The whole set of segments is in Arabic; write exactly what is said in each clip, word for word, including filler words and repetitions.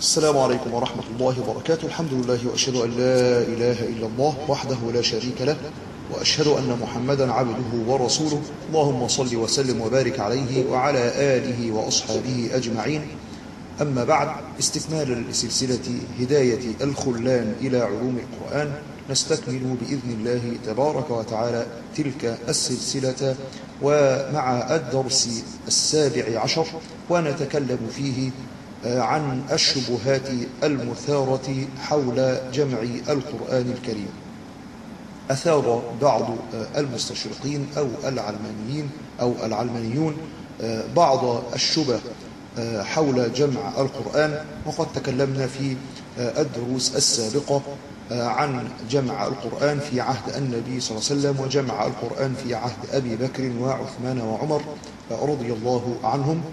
السلام عليكم ورحمة الله وبركاته. الحمد لله وأشهد أن لا إله إلا الله وحده لا شريك له، وأشهد أن محمدا عبده ورسوله. اللهم صل وسلم وبارك عليه وعلى آله وأصحابه أجمعين. أما بعد، استكمالا لسلسلة هداية الخلان إلى علوم القرآن، نستكمل بإذن الله تبارك وتعالى تلك السلسلة ومع الدرس السابع عشر، ونتكلم فيه عن الشبهات المثارة حول جمع القرآن الكريم. أثار بعض المستشرقين أو العلمانيين أو العلمانيون بعض الشبه حول جمع القرآن، وقد تكلمنا في الدروس السابقة عن جمع القرآن في عهد النبي صلى الله عليه وسلم وجمع القرآن في عهد أبي بكر وعثمان وعمر رضي الله عنهم.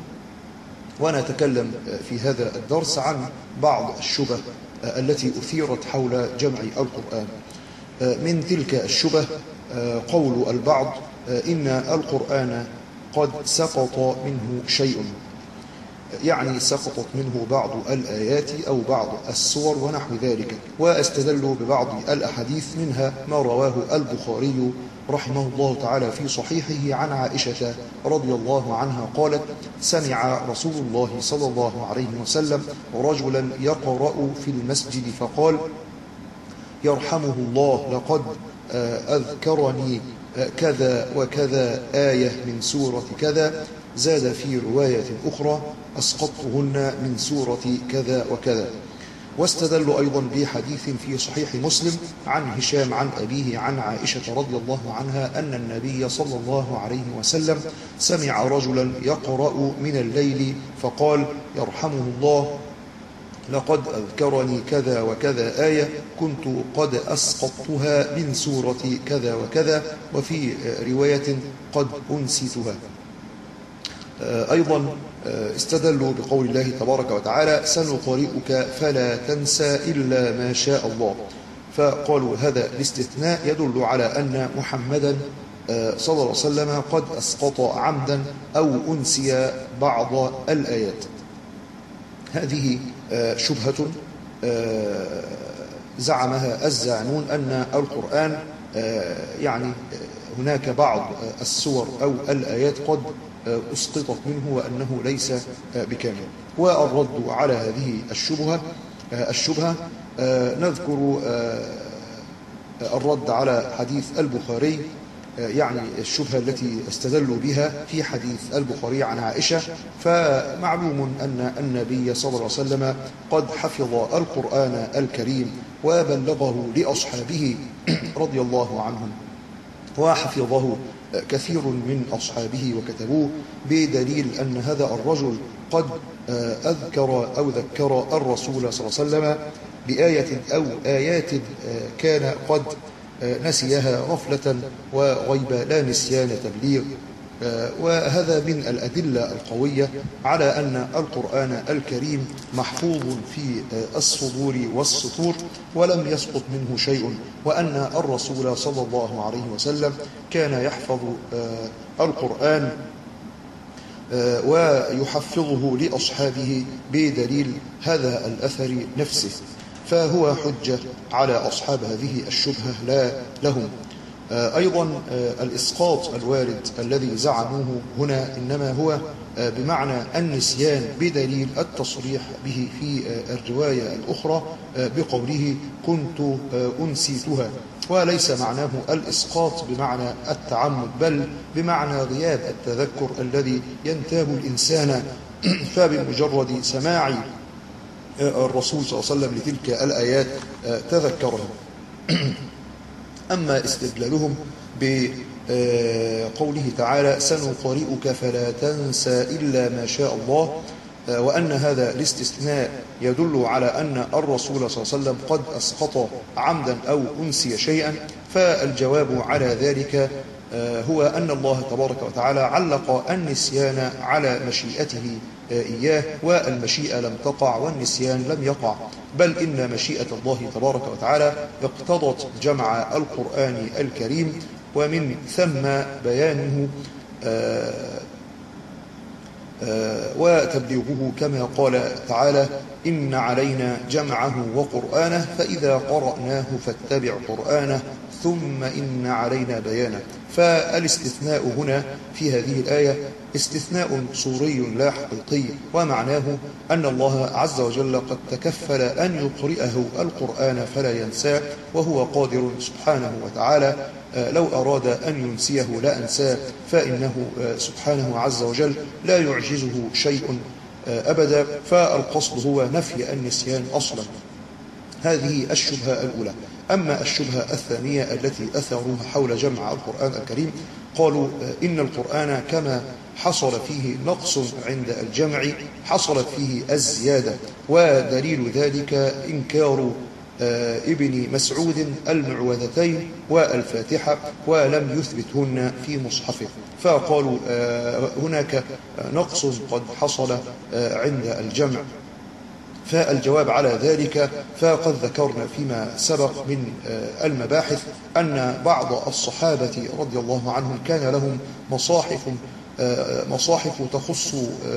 ونتكلم في هذا الدرس عن بعض الشبه التي أثيرت حول جمع القرآن. من تلك الشبه قول البعض إن القرآن قد سقط منه شيء، يعني سقطت منه بعض الآيات أو بعض السور ونحو ذلك، واستدلوا ببعض الأحاديث، منها ما رواه البخاري رحمه الله تعالى في صحيحه عن عائشة رضي الله عنها قالت: سمع رسول الله صلى الله عليه وسلم رجلا يقرأ في المسجد فقال: يرحمه الله، لقد أذكرني كذا وكذا آية من سورة كذا. زاد في رواية أخرى: أسقطتهن من سورة كذا وكذا. واستدلوا أيضا بحديث في صحيح مسلم عن هشام عن أبيه عن عائشة رضي الله عنها أن النبي صلى الله عليه وسلم سمع رجلا يقرأ من الليل فقال: يرحمه الله، لقد أذكرني كذا وكذا آية كنت قد أسقطتها من سورة كذا وكذا، وفي رواية قد أنسيتها. أيضا استدلوا بقول الله تبارك وتعالى: سنقرئك فلا تنسى إلا ما شاء الله. فقالوا هذا الاستثناء يدل على أن محمدا صلى الله عليه وسلم قد أسقط عمدا أو أنسي بعض الآيات. هذه شبهة زعمها الزاعمون أن القرآن يعني هناك بعض السور أو الآيات قد أسقطت منه وأنه ليس بكامل. والرد على هذه الشبهة الشبهة نذكر الرد على حديث البخاري، يعني الشبهة التي استدلوا بها في حديث البخاري عن عائشة. فمعلوم أن النبي صلى الله عليه وسلم قد حفظ القرآن الكريم وبلغه لأصحابه رضي الله عنهم، وحفظه كثير من أصحابه وكتبوه، بدليل أن هذا الرجل قد أذكر أو ذكر الرسول صلى الله عليه وسلم بآية أو آيات كان قد نسيها غفلة وغيبة، لا نسيان تبليغ. وهذا من الأدلة القوية على أن القرآن الكريم محفوظ في الصدور والسطور ولم يسقط منه شيء، وأن الرسول صلى الله عليه وسلم كان يحفظ القرآن ويحفظه لأصحابه بدليل هذا الأثر نفسه، فهو حجة على أصحاب هذه الشبهة لا لهم. أيضا الإسقاط الوارد الذي زعموه هنا إنما هو بمعنى النسيان، بدليل التصريح به في الرواية الأخرى بقوله: كنت أنسيتها. وليس معناه الإسقاط بمعنى التعمد، بل بمعنى غياب التذكر الذي ينتاب الإنسان، فبمجرد سماع الرسول صلى الله عليه وسلم لتلك الآيات تذكرها. أما استدلالهم بقوله تعالى: سنقرئك فلا تنسى إلا ما شاء الله، وأن هذا الاستثناء يدل على أن الرسول صلى الله عليه وسلم قد أسقط عمدا أو أنسي شيئا، فالجواب على ذلك هو أن الله تبارك وتعالى علق النسيان على مشيئته إياه، والمشيئة لم تقع والنسيان لم يقع، بل إن مشيئة الله تبارك وتعالى اقتضت جمع القرآن الكريم، ومن ثم بيانه وتبليغه كما قال تعالى: إن علينا جمعه وقرآنه فإذا قرأناه فاتبع قرآنه ثم إن علينا بيانه. فالاستثناء هنا في هذه الآية استثناء صوري لا حقيقي، ومعناه أن الله عز وجل قد تكفل أن يقرئه القرآن فلا ينساه، وهو قادر سبحانه وتعالى. لو أراد أن ينسيه لا أنساه، فإنه سبحانه عز وجل لا يعجزه شيء أبدا. فالقصد هو نفي النسيان أصلا. هذه الشبهة الأولى. أما الشبهة الثانية التي أثروها حول جمع القرآن الكريم، قالوا إن القرآن كما حصل فيه نقص عند الجمع حصلت فيه الزيادة، ودليل ذلك إنكار ابن مسعود المعوذتين والفاتحة ولم يثبتهن في مصحفه، فقالوا هناك نقص قد حصل عند الجمع. فالجواب على ذلك فقد ذكرنا فيما سبق من المباحث أن بعض الصحابة رضي الله عنهم كان لهم مصاحف مصاحف تخص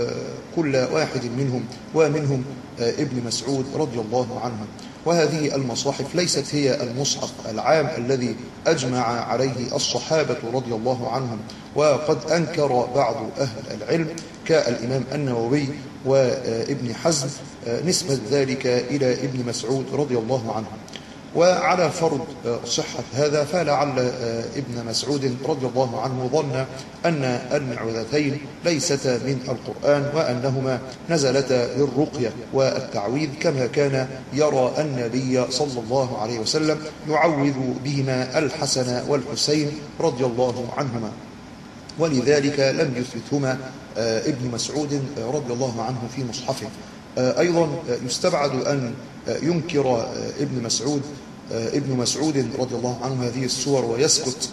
كل واحد منهم، ومنهم ابن مسعود رضي الله عنه. وهذه المصاحف ليست هي المصحف العام الذي أجمع عليه الصحابة رضي الله عنهم، وقد أنكر بعض أهل العلم كالإمام النووي وابن حزم نسبة ذلك إلى ابن مسعود رضي الله عنه. وعلى فرض صحة هذا فلعل ابن مسعود رضي الله عنه ظن أن المعوذتين ليستا من القرآن، وأنهما نزلتا للرقية والتعويذ، كما كان يرى النبي صلى الله عليه وسلم يعوذ بهما الحسن والحسين رضي الله عنهما، ولذلك لم يثبتهما ابن مسعود رضي الله عنه في مصحفه. أيضا يستبعد أن ينكر ابن مسعود ابن مسعود رضي الله عنه هذه السور ويسكت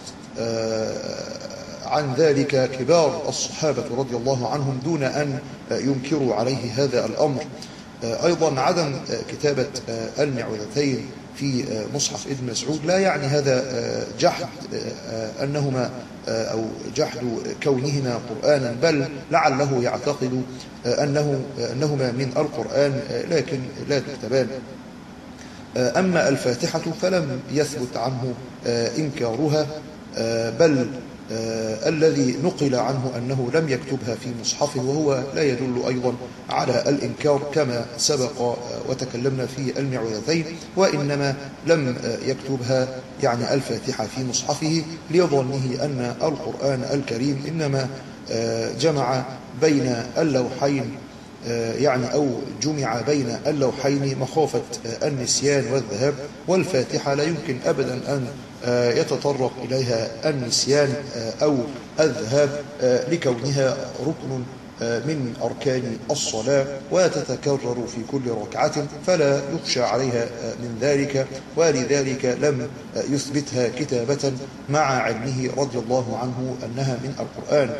عن ذلك كبار الصحابة رضي الله عنهم دون أن ينكروا عليه هذا الأمر. أيضا عدم كتابة المعوذتين في مصحف ابن مسعود لا يعني هذا جحد أنهما أو جحد كونهما قرآنا، بل لعله يعتقد أنه أنهما من القرآن لكن لا تكتبان. أما الفاتحة فلم يثبت عنه إنكارها، بل الذي نقل عنه أنه لم يكتبها في مصحفه، وهو لا يدل أيضا على الإنكار كما سبق وتكلمنا في المعوذتين، وإنما لم يكتبها يعني الفاتحة في مصحفه لظنه أن القرآن الكريم إنما جمع بين اللوحين يعني أو جمع بين اللوحين مخافة النسيان والذهاب، والفاتحة لا يمكن أبدا أن يتطرق إليها النسيان أو الذهاب لكونها ركن من أركان الصلاة وتتكرر في كل ركعة، فلا يخشى عليها من ذلك، ولذلك لم يثبتها كتابة مع علمه رضي الله عنه أنها من القرآن.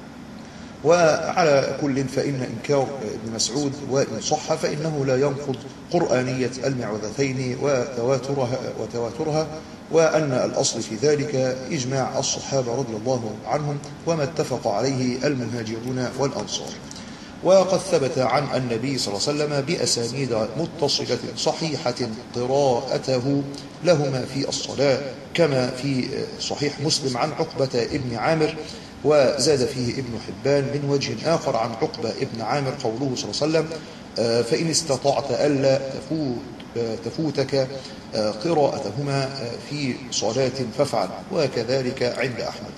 وعلى كل فإن إنكار ابن مسعود وإن صح فإنه لا ينقض قرآنية المعوذتين وتواترها, وتواترها وأن الأصل في ذلك إجماع الصحابة رضي الله عنهم وما اتفق عليه المهاجرون والأنصار. وقد ثبت عن النبي صلى الله عليه وسلم بأسانيد متصلة صحيحة قراءته لهما في الصلاة، كما في صحيح مسلم عن عقبة ابن عامر، وزاد فيه ابن حبان من وجه آخر عن عقبة ابن عامر قوله صلى الله عليه وسلم: فإن استطعت ألا تفوت تفوتك قراءتهما في صلاة فافعل، وكذلك عند أحمد.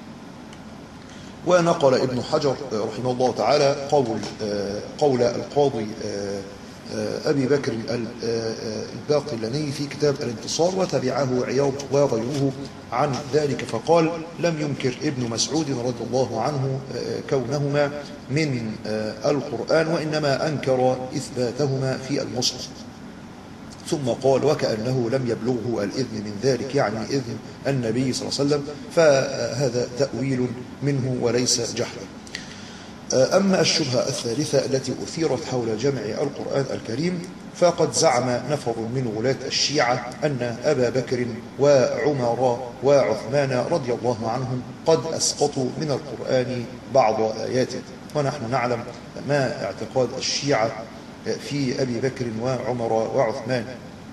ونقل ابن حجر رحمه الله تعالى قول قول القاضي أبي بكر الباقلاني في كتاب الانتصار، وتبعه عياض وغيره عن ذلك، فقال: لم ينكر ابن مسعود رضي الله عنه كونهما من القرآن، وإنما أنكر إثباتهما في المصحف. ثم قال: وكأنه لم يبلغه الإذن من ذلك، يعني إذن النبي صلى الله عليه وسلم، فهذا تأويل منه وليس جهلا. أما الشبهة الثالثة التي أثيرت حول جمع القرآن الكريم، فقد زعم نفر من غلاة الشيعة أن أبا بكر وعمر وعثمان رضي الله عنهم قد أسقطوا من القرآن بعض آياته، ونحن نعلم ما اعتقاد الشيعة في أبي بكر وعمر وعثمان.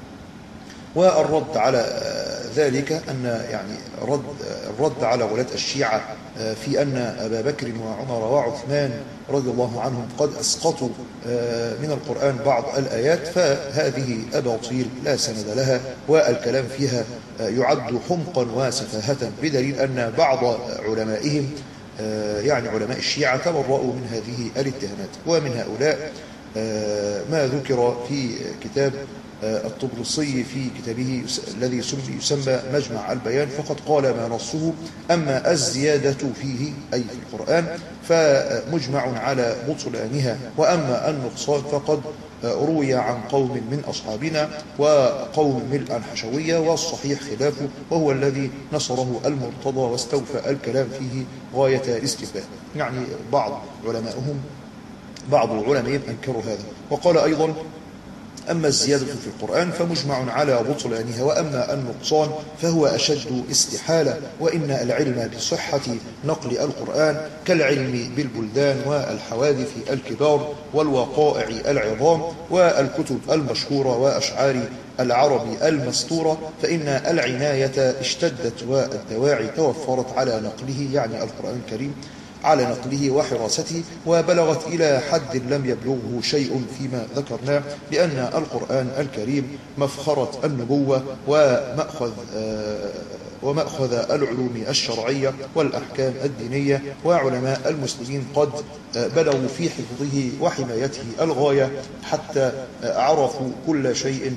والرد على ذلك أن يعني رد الرد على غلاة الشيعة في أن أبا بكر وعمر وعثمان رضي الله عنهم قد أسقطوا من القرآن بعض الآيات، فهذه أباطيل لا سند لها، والكلام فيها يعد حمقا وسفاهة، بدليل أن بعض علمائهم يعني علماء الشيعة تبرؤوا من هذه الاتهامات. ومن هؤلاء ما ذكر في كتاب الطبرسي في كتابه الذي يسمى مجمع البيان، فقد قال ما نصه: أما الزيادة فيه أي في القرآن فمجمع على بطلانها، وأما النقصان فقد روي عن قوم من أصحابنا وقوم من الحشوية، والصحيح خلافه، وهو الذي نصره المرتضى واستوفى الكلام فيه غاية الاستفاء. يعني بعض علمائهم بعض علمائهم أنكروا هذا. وقال أيضا: أما الزيادة في القرآن فمجمع على بطلانها، وأما النقصان فهو أشد استحالة، وإن العلم بصحة نقل القرآن كالعلم بالبلدان والحوادث الكبار والوقائع العظام والكتب المشهورة وأشعار العرب المستورة، فإن العناية اشتدت والدواعي توفرت على نقله، يعني القرآن الكريم، على نقله وحراسته، وبلغت إلى حد لم يبلغه شيء فيما ذكرناه، لأن القرآن الكريم مفخرة النبوة ومأخذ آه ومأخذ العلوم الشرعية والأحكام الدينية، وعلماء المسلمين قد بلغوا في حفظه وحمايته الغاية، حتى عرفوا كل شيء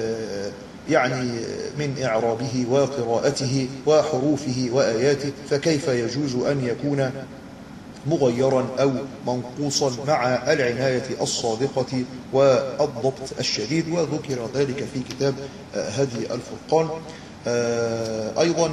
يعني من إعرابه وقراءته وحروفه وآياته، فكيف يجوز أن يكون مغيرا أو منقوصا مع العناية الصادقة والضبط الشديد؟ وذكر ذلك في كتاب هدي الفرقان. أيضا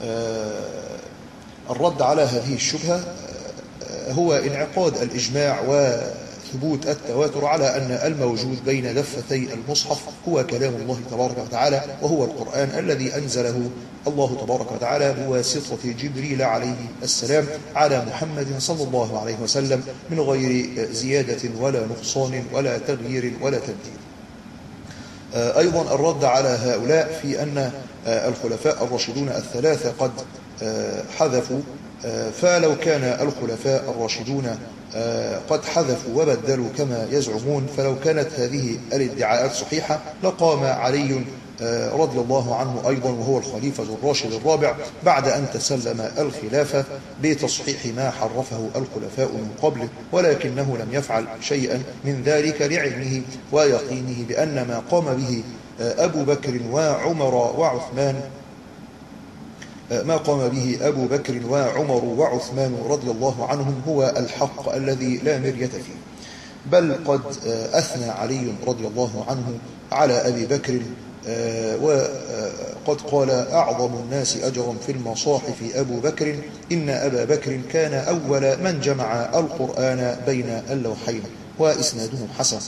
الرد على هذه الشبهة هو انعقاد الإجماع وثبوت التواتر على أن الموجود بين دفتي المصحف هو كلام الله تبارك وتعالى، وهو القرآن الذي أنزله الله تبارك وتعالى بواسطة جبريل عليه السلام على محمد صلى الله عليه وسلم، من غير زيادة ولا نقصان ولا تغيير ولا تبديل. أيضا الرد على هؤلاء في أن الخلفاء الراشدون الثلاثة قد حذفوا، فلو كان الخلفاء الراشدون قد حذفوا وبدلوا كما يزعمون، فلو كانت هذه الادعاءات صحيحة لقام علي رضي الله عنه أيضا وهو الخليفة الراشد الرابع بعد أن تسلم الخلافة بتصحيح ما حرفه الخلفاء من قبل، ولكنه لم يفعل شيئا من ذلك لعلمه ويقينه بأن ما قام به أبو بكر وعمر وعثمان ما قام به أبو بكر وعمر وعثمان رضي الله عنهم هو الحق الذي لا مرية فيه. بل قد أثنى علي رضي الله عنه على أبي بكر وقد قال: أعظم الناس أجرا في المصاحف أبو بكر، إن أبا بكر كان أول من جمع القرآن بين اللوحين، وإسناده حسن.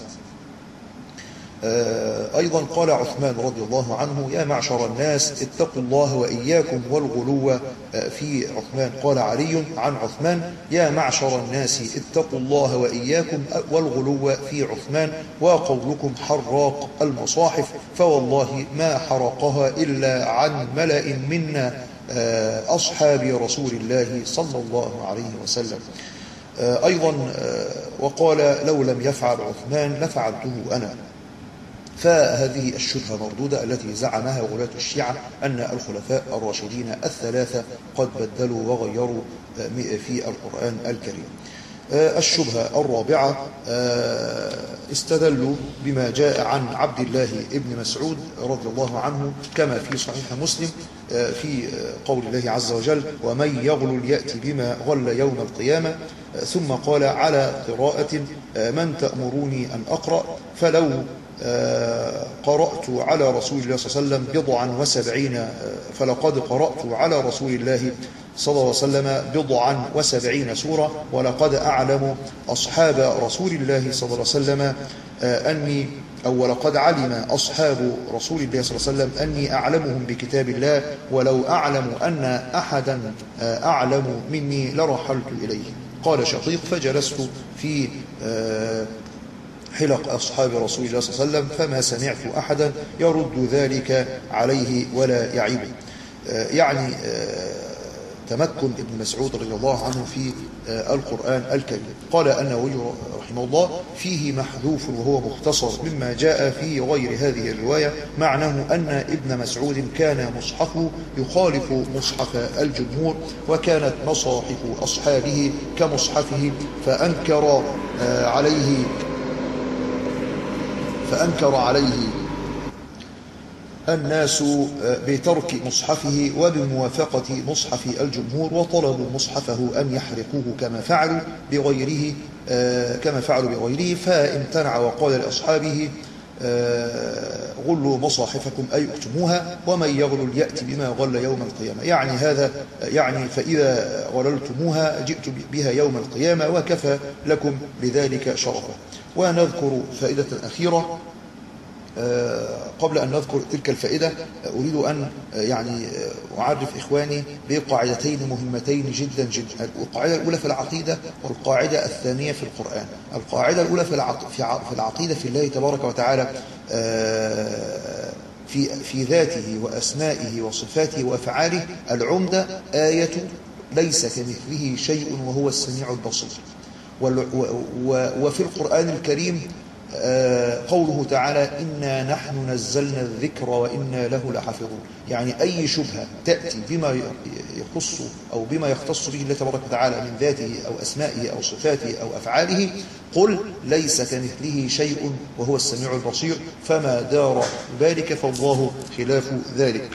أيضا قال عثمان رضي الله عنه: يا معشر الناس اتقوا الله وإياكم والغلو في عثمان. قال علي عن عثمان: يا معشر الناس اتقوا الله وإياكم والغلو في عثمان، وقولكم حراق المصاحف، فوالله ما حرقها إلا عن ملأ منا أصحاب رسول الله صلى الله عليه وسلم. أيضا وقال: لو لم يفعل عثمان لفعلته أنا. فهذه الشبهة مردودة التي زعمها غلاة الشيعة أن الخلفاء الراشدين الثلاثة قد بدلوا وغيروا في القرآن الكريم. الشبهة الرابعة استدلوا بما جاء عن عبد الله ابن مسعود رضي الله عنه كما في صحيح مسلم في قول الله عز وجل: ومن يغلل يأتي بما غل يوم القيامة. ثم قال على قراءة: من تأمروني أن أقرأ؟ فلو قرأت على رسول الله صلى الله عليه وسلم بضعا وسبعين فلقد قرأت على رسول الله صلى الله عليه وسلم بضعا وسبعين سورة، ولقد أعلم أصحاب رسول الله صلى الله عليه وسلم أني أو ولقد علم أصحاب رسول الله صلى الله عليه وسلم أني أعلمهم بكتاب الله، ولو أعلم أن أحدا أعلم مني لرحلت إليه. قال شقيق: فجلست في حلق أصحاب رسول الله صلى الله عليه وسلم فما سمعت أحدا يرد ذلك عليه ولا يعيبه. يعني تمكن ابن مسعود رضي الله عنه في القرآن الكريم. قال النووي رحمه الله: فيه محذوف وهو مختصر مما جاء في غير هذه الرواية، معناه أن ابن مسعود كان مصحفه يخالف مصحف الجمهور، وكانت مصاحف أصحابه كمصحفه، فأنكر عليه فأنكر عليه الناس بترك مصحفه وبموافقة مصحف الجمهور، وطلبوا مصحفه أن يحرقوه كما فعلوا بغيره كما فعلوا بغيره فامتنع وقال لأصحابه: غلوا مصاحفكم أي اكتموها، ومن يغلل يأتي بما غل يوم القيامة. يعني هذا يعني فإذا غللتموها جئت بها يوم القيامة وكفى لكم بذلك شرفا. ونذكر فائدة أخيرة قبل أن نذكر تلك الفائدة. أريد أن يعني أعرف إخواني بقاعدتين مهمتين جدا جدا: القاعدة الأولى في العقيدة، والقاعدة الثانية في القرآن. القاعدة الأولى في العقيدة في الله تبارك وتعالى، في في ذاته وأسمائه وصفاته وأفعاله. العمدة آية ليس كمثله شيء وهو السميع البصير. وفي القرآن الكريم قوله تعالى: إنا نحن نزلنا الذكر وإنا له لحافظون. يعني أي شبهة تأتي بما يخص أو بما يختص به الله تبارك وتعالى من ذاته أو أسمائه أو صفاته أو أفعاله، قل ليس كمثله شيء وهو السميع البصير، فما دار ذلك فالله خلاف ذلك.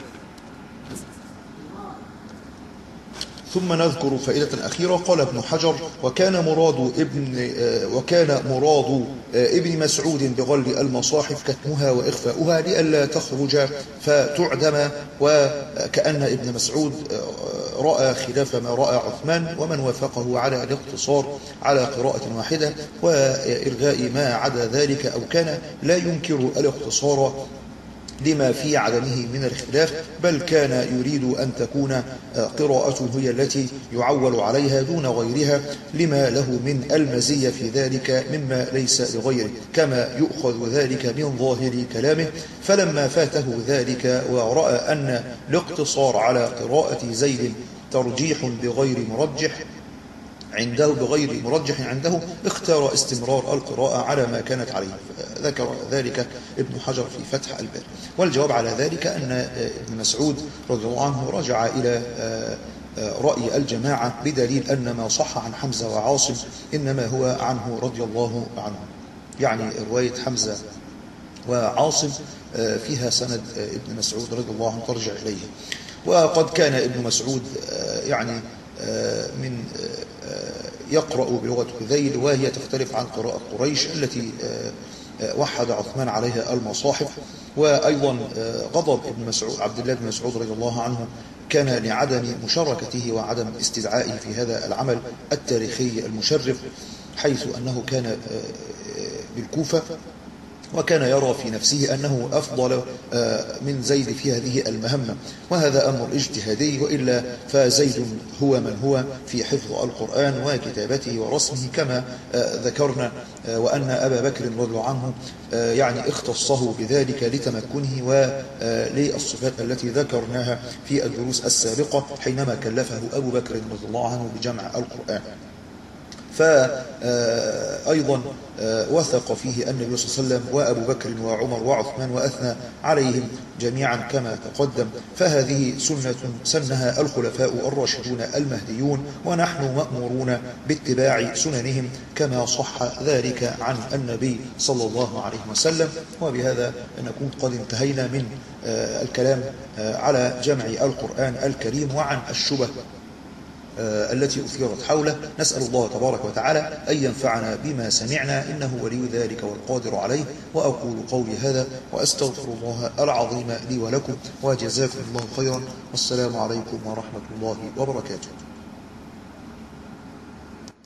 ثم نذكر فائدة أخيرة. قال ابن حجر: وكان مراد ابن وكان مراد ابن مسعود بغل المصاحف كتمها وإخفاؤها لئلا تخرج فتعدم، وكأن ابن مسعود رأى خلاف ما رأى عثمان ومن وافقه على الاقتصار على قراءة واحدة وإلغاء ما عدا ذلك، أو كان لا ينكر الاقتصار لما في عدمه من الاختلاف، بل كان يريد أن تكون قراءته هي التي يعول عليها دون غيرها لما له من المزية في ذلك مما ليس لغيره، كما يؤخذ ذلك من ظاهر كلامه. فلما فاته ذلك ورأى أن الاقتصار على قراءة زيد ترجيح بغير مرجح عنده بغير مرجح عنده، اختار استمرار القراءة على ما كانت عليه. ذكر ذلك ابن حجر في فتح الباري. والجواب على ذلك أن ابن مسعود رضي الله عنه رجع إلى رأي الجماعة بدليل أن ما صح عن حمزة وعاصم إنما هو عنه رضي الله عنه. يعني رواية حمزة وعاصم فيها سند ابن مسعود رضي الله عنه ترجع إليه. وقد كان ابن مسعود يعني من يقرأ بلغة هذيل، وهي تختلف عن قراءة قريش التي وحد عثمان عليها المصاحف. وأيضا غضب ابن مسعود عبد الله بن مسعود رضي الله عنه كان لعدم مشاركته وعدم استدعائه في هذا العمل التاريخي المشرف، حيث أنه كان بالكوفة وكان يرى في نفسه أنه أفضل من زيد في هذه المهمة، وهذا أمر اجتهادي، وإلا فزيد هو من هو في حفظ القرآن وكتابته ورسمه كما ذكرنا، وأن أبا بكر رضي الله عنه يعني اختصه بذلك لتمكنه وللصفات التي ذكرناها في الدروس السابقة حينما كلفه أبو بكر رضي الله عنه بجمع القرآن. فأيضا وثق فيه النبي صلى الله عليه وسلم وأبو بكر وعمر وعثمان وأثنى عليهم جميعا كما تقدم. فهذه سنة سنها الخلفاء الراشدون المهديون، ونحن مأمورون باتباع سننهم كما صح ذلك عن النبي صلى الله عليه وسلم. وبهذا نكون قد انتهينا من الكلام على جمع القرآن الكريم وعن الشبه التي أثيرت حوله. نسأل الله تبارك وتعالى أن ينفعنا بما سمعنا، إنه ولي ذلك والقادر عليه. وأقول قولي هذا وأستغفر الله العظيم لي ولكم، وجزاكم الله خيرا، والسلام عليكم ورحمة الله وبركاته.